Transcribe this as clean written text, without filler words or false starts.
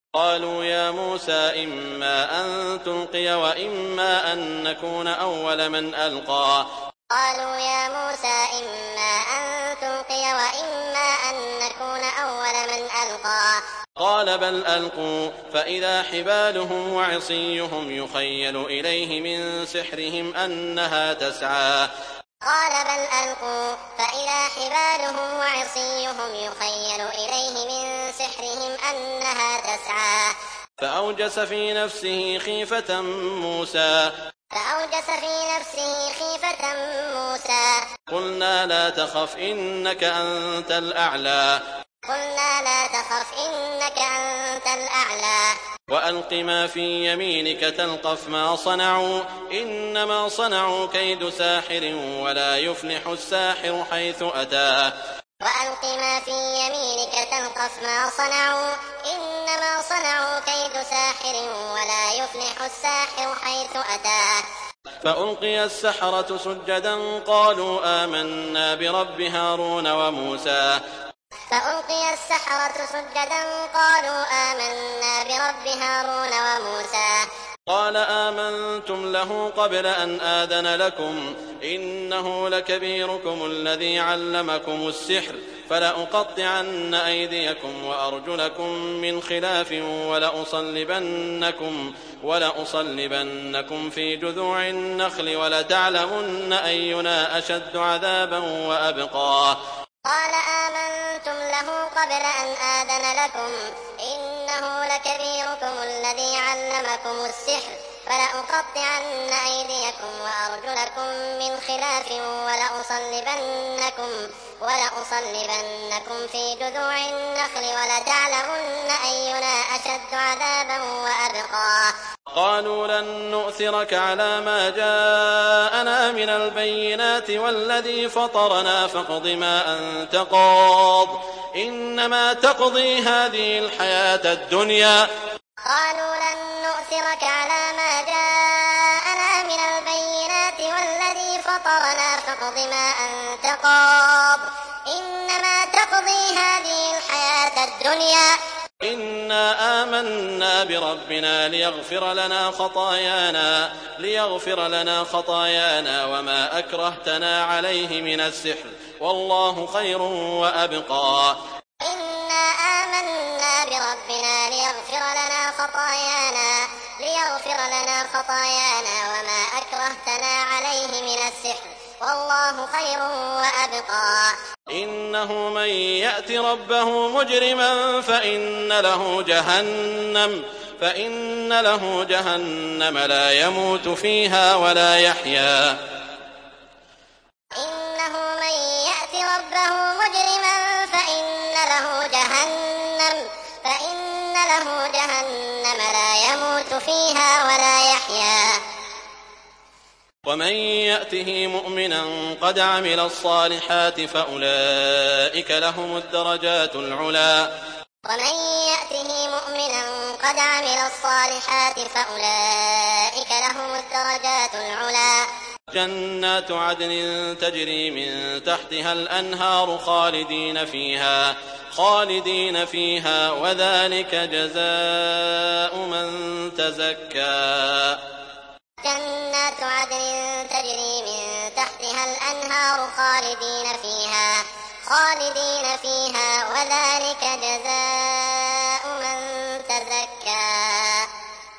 قالوا يا موسى إما أن تلقي وإما أن نكون أول من ألقى. قالوا يا موسى إما أن تلقي وإما أن نكون أول من ألقى. قال بل ألقوا فإذا حبالهم وعصيهم يخيل إليه من سحرهم أنها تسعى. قال بل ألقوا فإذا حبالهم وعصيهم يخيل إليه من سحرهم أنها تسعى. فأوجس في نفسه خيفة موسى. قلنا لا تخف إنك أنت الأعلى. وألق ما في يمينك تلقف ما صنعوا إنما صنعوا كيد ساحر ولا يفلح الساحر حيث أتى. وألق ما في يمينك تلقف ما صنعوا إنما صنعوا كيد ساحر ولا يفلح الساحر حيث أتى. فألقي السحرة سجدا قالوا آمنا برب هارون وموسى. فألقي السحرة سجدا قالوا آمنا برب هارون وموسى. قال آمنتم له قبل أن آذن لكم إنه لكبيركم الذي علمكم السحر فلأقطعن أيديكم وأرجلكم من خلاف ولأصلبنكم في جذوع النخل ولتعلمن أينا أشد عذابا وأبقى. قال آمنتم له قبل أن آذن لكم إنه لكبيركم الذي علمكم السحر فلأقطعن أيديكم وأرجلكم من خلاف ولأصلبنكم في جذوع النخل ولتعلمن أينا أشد عذابا وأبقى. قالوا لن نؤثرك على ما جاءنا من البينات والذي فطرنا فاقض ما أنت قاض إنما تقضي هذه الحياة الدنيا. قالوا لن نؤثرك على ما جاءنا من البينات والذي فطرنا فاقض ما أنت قاض إنما تقضي هذه الحياة الدنيا. إنا آمنا بربنا ليغفر لنا خطايانا وما أكرهتنا عليه من السحر والله خير وأبقى. إنا آمنا بربنا ليغفر لنا خطايانا وما أكرهتنا عليه من السحر والله خير وأبقى. إنه من يأت ربه مجرما فإن له جهنم لا يموت فيها ولا يحيا. إنه من يأت ربه مجرما فإن له جهنم لا يموت فيها ولا يحيا. ومن يأته مؤمنا قد عمل الصالحات فأولئك لهم الدرجات العلى. جنات عدن تجري من تحتها الأنهار خالدين فيها وذلك جزاء من تزكى. جنات عدن تجري من تحتها الأنهار خالدين فيها وذلك جزاء من تزكى.